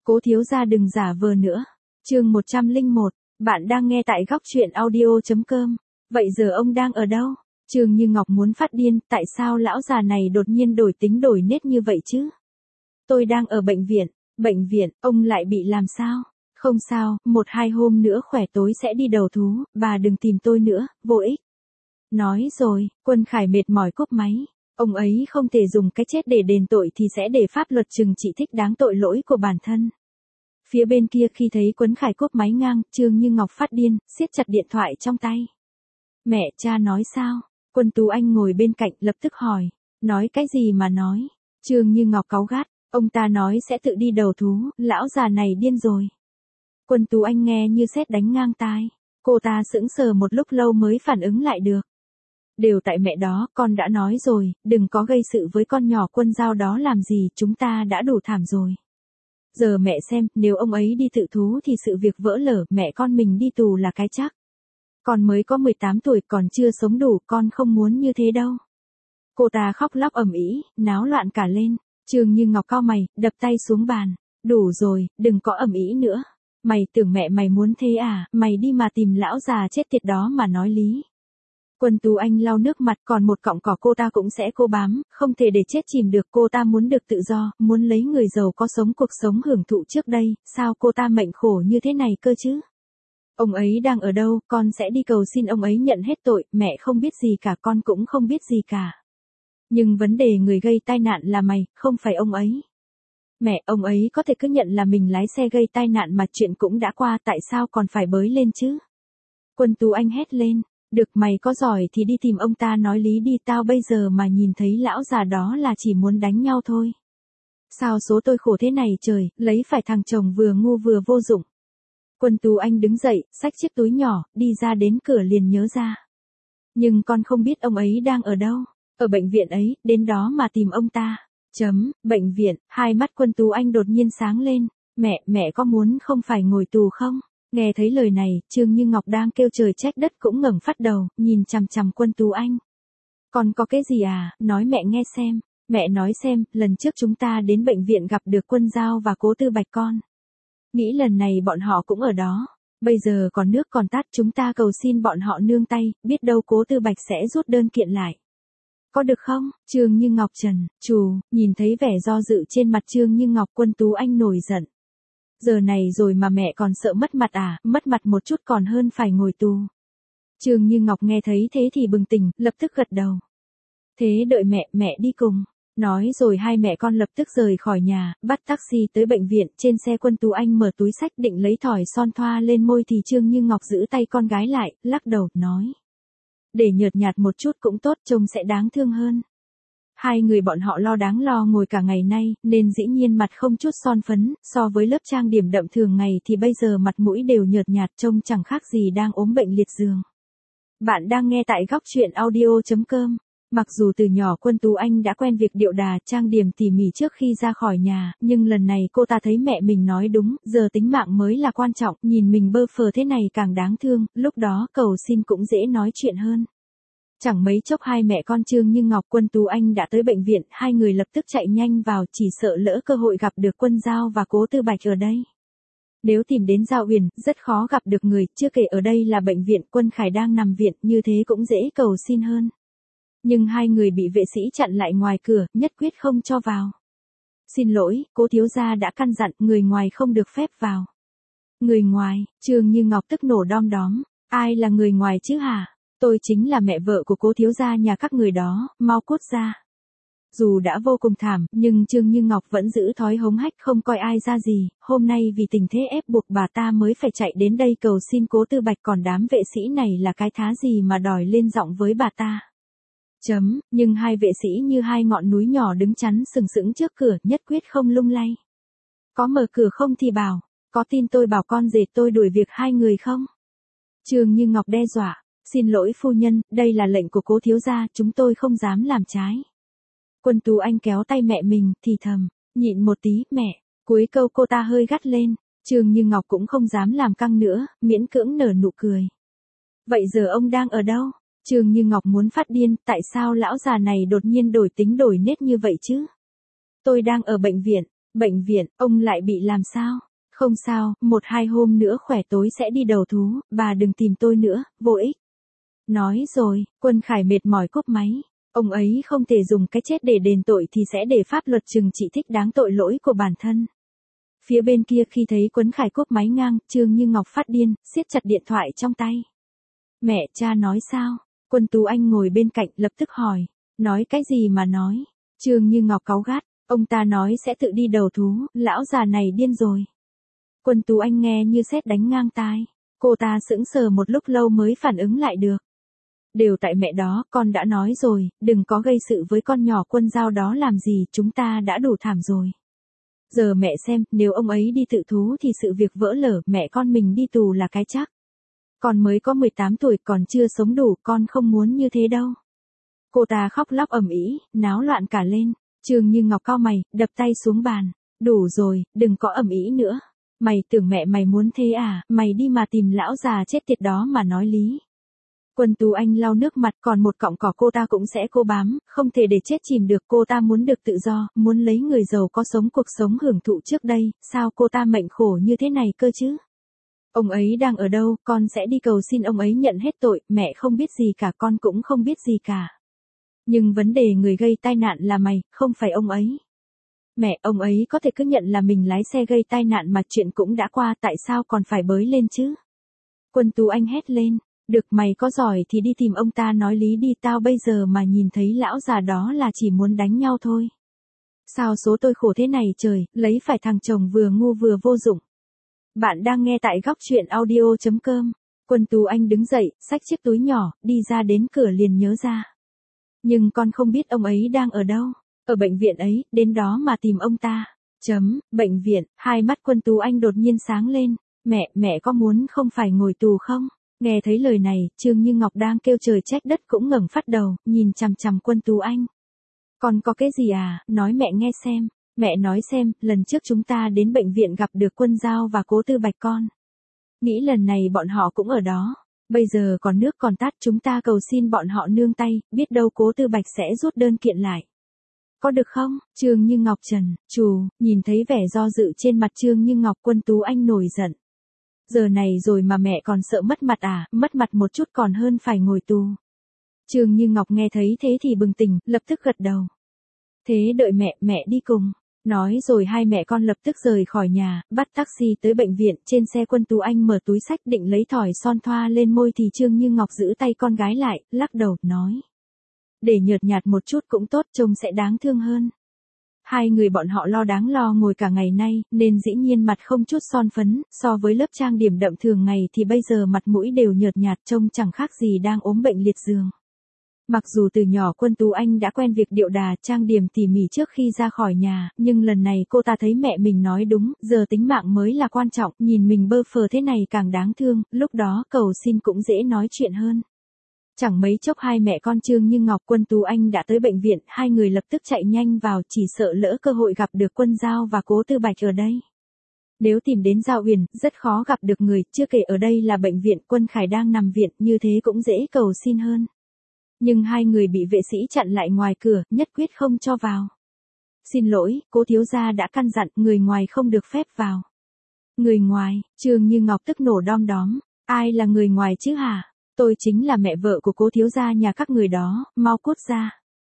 Cố thiếu gia đừng giả vờ nữa. Chương 101, bạn đang nghe tại góc truyện audio.com. Vậy giờ ông đang ở đâu? Trương Như Ngọc muốn phát điên, tại sao lão già này đột nhiên đổi tính đổi nết như vậy chứ? Tôi đang ở bệnh viện. Bệnh viện, ông lại bị làm sao? Không sao, 1-2 hôm nữa khỏe tối sẽ đi đầu thú, bà đừng tìm tôi nữa, vô ích. Nói rồi, Quân Khải mệt mỏi cúp máy. Ông ấy không thể dùng cái chết để đền tội thì sẽ để pháp luật trừng trị thích đáng tội lỗi của bản thân. Phía bên kia khi thấy Quân Khải cúp máy ngang, Trương Như Ngọc phát điên, siết chặt điện thoại trong tay. Mẹ, cha nói sao? Quân Tú Anh ngồi bên cạnh lập tức hỏi. Nói cái gì mà nói? Trương Như Ngọc cáu gắt. Ông ta nói sẽ tự đi đầu thú, lão già này điên rồi. Quân Tú Anh nghe như sét đánh ngang tai. Cô ta sững sờ một lúc lâu mới phản ứng lại được. Đều tại mẹ đó, con đã nói rồi, đừng có gây sự với con nhỏ Quân Giao đó làm gì, chúng ta đã đủ thảm rồi. Giờ mẹ xem, nếu ông ấy đi tự thú thì sự việc vỡ lở, mẹ con mình đi tù là cái chắc. Con mới có 18 tuổi còn chưa sống đủ, con không muốn như thế đâu. Cô ta khóc lóc ầm ĩ, náo loạn cả lên. Trương Như Ngọc cau mày, đập tay xuống bàn. Đủ rồi, đừng có ầm ĩ nữa. Mày tưởng mẹ mày muốn thế à, mày đi mà tìm lão già chết tiệt đó mà nói lý. Quân Tú Anh lau nước mặt, còn một cọng cỏ cô ta cũng sẽ cố bám, không thể để chết chìm được. Cô ta muốn được tự do, muốn lấy người giàu có sống cuộc sống hưởng thụ trước đây, sao cô ta mệnh khổ như thế này cơ chứ? Ông ấy đang ở đâu, con sẽ đi cầu xin ông ấy nhận hết tội, mẹ không biết gì cả, con cũng không biết gì cả. Nhưng vấn đề người gây tai nạn là mày, không phải ông ấy. Mẹ, ông ấy có thể cứ nhận là mình lái xe gây tai nạn mà chuyện cũng đã qua, tại sao còn phải bới lên chứ? Quân Tú Anh hét lên. Được, mày có giỏi thì đi tìm ông ta nói lý đi, tao bây giờ mà nhìn thấy lão già đó là chỉ muốn đánh nhau thôi. Sao số tôi khổ thế này trời, lấy phải thằng chồng vừa ngu vừa vô dụng. Quân Tú Anh đứng dậy, xách chiếc túi nhỏ, đi ra đến cửa liền nhớ ra. Nhưng con không biết ông ấy đang ở đâu. Ở bệnh viện ấy, đến đó mà tìm ông ta. Bệnh viện, hai mắt Quân Tú Anh đột nhiên sáng lên. Mẹ có muốn không phải ngồi tù không? Nghe thấy lời này, Trương Như Ngọc đang kêu trời trách đất cũng ngẩng phát đầu, nhìn chằm chằm Quân Tú Anh. Con có cái gì à, nói mẹ nghe xem. Mẹ nói xem, lần trước chúng ta đến bệnh viện gặp được Quân Giao và Cố Tư Bạch con. Nghĩ lần này bọn họ cũng ở đó. Bây giờ còn nước còn tát, chúng ta cầu xin bọn họ nương tay, biết đâu Cố Tư Bạch sẽ rút đơn kiện lại. Có được không? Trương Như Ngọc trần, nhìn thấy vẻ do dự trên mặt Trương Như Ngọc, Quân Tú Anh nổi giận. Giờ này rồi mà mẹ còn sợ mất mặt à, mất mặt một chút còn hơn phải ngồi tù. Trương Như Ngọc nghe thấy thế thì bừng tỉnh, lập tức gật đầu. Thế đợi mẹ đi cùng. Nói rồi hai mẹ con lập tức rời khỏi nhà, bắt taxi tới bệnh viện. Trên xe Quân Tú Anh mở túi xách định lấy thỏi son thoa lên môi thì Trương Như Ngọc giữ tay con gái lại, lắc đầu, nói. Để nhợt nhạt một chút cũng tốt, trông sẽ đáng thương hơn. Hai người bọn họ lo đáng lo ngồi cả ngày nay, nên dĩ nhiên mặt không chút son phấn, so với lớp trang điểm đậm thường ngày thì bây giờ mặt mũi đều nhợt nhạt, trông chẳng khác gì đang ốm bệnh liệt giường. Bạn đang nghe tại góc truyện audio.com. Mặc dù từ nhỏ Quân Tú Anh đã quen việc điệu đà, trang điểm tỉ mỉ trước khi ra khỏi nhà, nhưng lần này cô ta thấy mẹ mình nói đúng, giờ tính mạng mới là quan trọng, nhìn mình bơ phờ thế này càng đáng thương, lúc đó cầu xin cũng dễ nói chuyện hơn. Chẳng mấy chốc hai mẹ con Trương Như Ngọc, Quân Tú Anh đã tới bệnh viện, hai người lập tức chạy nhanh vào, chỉ sợ lỡ cơ hội gặp được Quân Giao và Cố Tư Bạch ở đây. Nếu tìm đến Giao Uyển, rất khó gặp được người, chưa kể ở đây là bệnh viện, Quân Khải đang nằm viện, như thế cũng dễ cầu xin hơn. Nhưng hai người bị vệ sĩ chặn lại ngoài cửa, nhất quyết không cho vào. Xin lỗi, Cố thiếu gia đã căn dặn, người ngoài không được phép vào. Người ngoài, Trương Như Ngọc tức nổ đom đóm. Ai là người ngoài chứ hả? Tôi chính là mẹ vợ của Cố thiếu gia nhà các người đó, mau cút ra. Dù đã vô cùng thảm, nhưng Trương Như Ngọc vẫn giữ thói hống hách không coi ai ra gì, hôm nay vì tình thế ép buộc bà ta mới phải chạy đến đây cầu xin Cố Tư Bạch, còn đám vệ sĩ này là cái thá gì mà đòi lên giọng với bà ta. Nhưng hai vệ sĩ như hai ngọn núi nhỏ đứng chắn sừng sững trước cửa, nhất quyết không lung lay. Có mở cửa không thì bảo, có tin tôi bảo con rể tôi đuổi việc hai người không? Trương Như Ngọc đe dọa, xin lỗi phu nhân, đây là lệnh của Cố thiếu gia, chúng tôi không dám làm trái. Quân Tú Anh kéo tay mẹ mình, thì thầm, nhịn một tí, mẹ. Cuối câu cô ta hơi gắt lên, Trương Như Ngọc cũng không dám làm căng nữa, miễn cưỡng nở nụ cười. Vậy giờ ông đang ở đâu? Trương Như Ngọc muốn phát điên, tại sao lão già này đột nhiên đổi tính đổi nết như vậy chứ? Tôi đang ở bệnh viện. Bệnh viện, ông lại bị làm sao? Không sao, 1-2 hôm nữa khỏe tối sẽ đi đầu thú, bà đừng tìm tôi nữa, vô ích. Nói rồi, Quân Khải mệt mỏi cúp máy. Ông ấy không thể dùng cái chết để đền tội thì sẽ để pháp luật trừng trị thích đáng tội lỗi của bản thân. Phía bên kia khi thấy Quân Khải cúp máy ngang, Trương Như Ngọc phát điên, siết chặt điện thoại trong tay. Mẹ, cha nói sao? Quân Tú Anh ngồi bên cạnh lập tức hỏi. Nói cái gì mà nói? Trương Như Ngọc cáu gắt, ông ta nói sẽ tự đi đầu thú, lão già này điên rồi. Quân Tú Anh nghe như sét đánh ngang tai. Cô ta sững sờ một lúc lâu mới phản ứng lại được. Đều tại mẹ đó, con đã nói rồi, đừng có gây sự với con nhỏ Quân Giao đó làm gì, chúng ta đã đủ thảm rồi. Giờ mẹ xem, nếu ông ấy đi tự thú thì sự việc vỡ lở, mẹ con mình đi tù là cái chắc. Con mới có 18 tuổi còn chưa sống đủ, con không muốn như thế đâu. Cô ta khóc lóc ầm ĩ, náo loạn cả lên. Trương Như Ngọc cau mày, đập tay xuống bàn. Đủ rồi, đừng có ầm ĩ nữa. Mày tưởng mẹ mày muốn thế à, mày đi mà tìm lão già chết tiệt đó mà nói lý. Quân Tú Anh lau nước mặt, còn một cọng cỏ cô ta cũng sẽ cố bám, không thể để chết chìm được. Cô ta muốn được tự do, muốn lấy người giàu có sống cuộc sống hưởng thụ trước đây, sao cô ta mệnh khổ như thế này cơ chứ? Ông ấy đang ở đâu, con sẽ đi cầu xin ông ấy nhận hết tội, mẹ không biết gì cả, con cũng không biết gì cả. Nhưng vấn đề người gây tai nạn là mày, không phải ông ấy. Mẹ, ông ấy có thể cứ nhận là mình lái xe gây tai nạn mà chuyện cũng đã qua, tại sao còn phải bới lên chứ? Quân Tú Anh hét lên, được mày có giỏi thì đi tìm ông ta nói lý đi, tao bây giờ mà nhìn thấy lão già đó là chỉ muốn đánh nhau thôi. Sao số tôi khổ thế này trời, lấy phải thằng chồng vừa ngu vừa vô dụng. Bạn đang nghe tại góc truyện audio.com. Quân Tú Anh đứng dậy, xách chiếc túi nhỏ, đi ra đến cửa liền nhớ ra. Nhưng con không biết ông ấy đang ở đâu. Ở bệnh viện ấy, đến đó mà tìm ông ta. Bệnh viện, hai mắt Quân Tú Anh đột nhiên sáng lên. Mẹ có muốn không phải ngồi tù không? Nghe thấy lời này, Trương Như Ngọc đang kêu trời trách đất cũng ngẩng phát đầu, nhìn chằm chằm Quân Tú Anh. Con có cái gì à, nói mẹ nghe xem. Mẹ nói xem, lần trước chúng ta đến bệnh viện gặp được Quân Giao và Cố Tư Bạch con. Nghĩ lần này bọn họ cũng ở đó. Bây giờ còn nước còn tát, chúng ta cầu xin bọn họ nương tay, biết đâu Cố Tư Bạch sẽ rút đơn kiện lại. Có được không? Trương Như Ngọc trần, nhìn thấy vẻ do dự trên mặt Trương Như Ngọc, Quân Tú Anh nổi giận. Giờ này rồi mà mẹ còn sợ mất mặt à, mất mặt một chút còn hơn phải ngồi tù. Trương Như Ngọc nghe thấy thế thì bừng tỉnh, lập tức gật đầu. Thế đợi mẹ đi cùng. Nói rồi hai mẹ con lập tức rời khỏi nhà, bắt taxi tới bệnh viện. Trên xe Quân Tú Anh mở túi xách định lấy thỏi son thoa lên môi thì Trương Như Ngọc giữ tay con gái lại, lắc đầu, nói. Để nhợt nhạt một chút cũng tốt, trông sẽ đáng thương hơn. Hai người bọn họ lo đáng lo ngồi cả ngày nay, nên dĩ nhiên mặt không chút son phấn, so với lớp trang điểm đậm thường ngày thì bây giờ mặt mũi đều nhợt nhạt, trông chẳng khác gì đang ốm bệnh liệt giường. Mặc dù từ nhỏ Quân Tú Anh đã quen việc điệu đà trang điểm tỉ mỉ trước khi ra khỏi nhà, nhưng lần này cô ta thấy mẹ mình nói đúng, giờ tính mạng mới là quan trọng, nhìn mình bơ phờ thế này càng đáng thương, lúc đó cầu xin cũng dễ nói chuyện hơn. Chẳng mấy chốc hai mẹ con Trương Như Ngọc, Quân Tú Anh đã tới bệnh viện, hai người lập tức chạy nhanh vào, chỉ sợ lỡ cơ hội gặp được Quân Giao và Cố Tư Bạch ở đây. Nếu tìm đến Giao Huyền, rất khó gặp được người, chưa kể ở đây là bệnh viện, Quân Khải đang nằm viện, như thế cũng dễ cầu xin hơn. Nhưng hai người bị vệ sĩ chặn lại ngoài cửa, nhất quyết không cho vào. Xin lỗi, Cố thiếu gia đã căn dặn, người ngoài không được phép vào. Người ngoài, Trương Như Ngọc tức nổ đom đóm. Ai là người ngoài chứ hả? Tôi chính là mẹ vợ của Cố thiếu gia nhà các người đó, mau cút ra.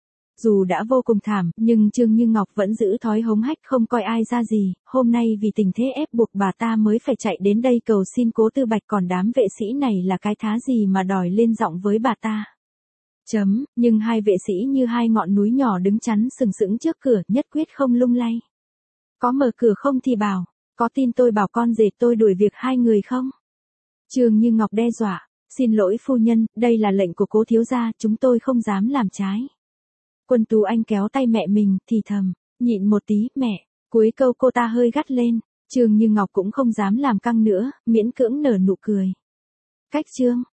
Dù đã vô cùng thảm, nhưng Trương Như Ngọc vẫn giữ thói hống hách không coi ai ra gì, hôm nay vì tình thế ép buộc bà ta mới phải chạy đến đây cầu xin Cố Tư Bạch, còn đám vệ sĩ này là cái thá gì mà đòi lên giọng với bà ta. Nhưng hai vệ sĩ như hai ngọn núi nhỏ đứng chắn sừng sững trước cửa, nhất quyết không lung lay. Có mở cửa không thì bảo, có tin tôi bảo con rể tôi đuổi việc hai người không? Trương Như Ngọc đe dọa, xin lỗi phu nhân, đây là lệnh của Cố thiếu gia, chúng tôi không dám làm trái. Quân Tú Anh kéo tay mẹ mình, thì thầm, nhịn một tí, mẹ. Cuối câu cô ta hơi gắt lên, Trương Như Ngọc cũng không dám làm căng nữa, miễn cưỡng nở nụ cười. Cách chương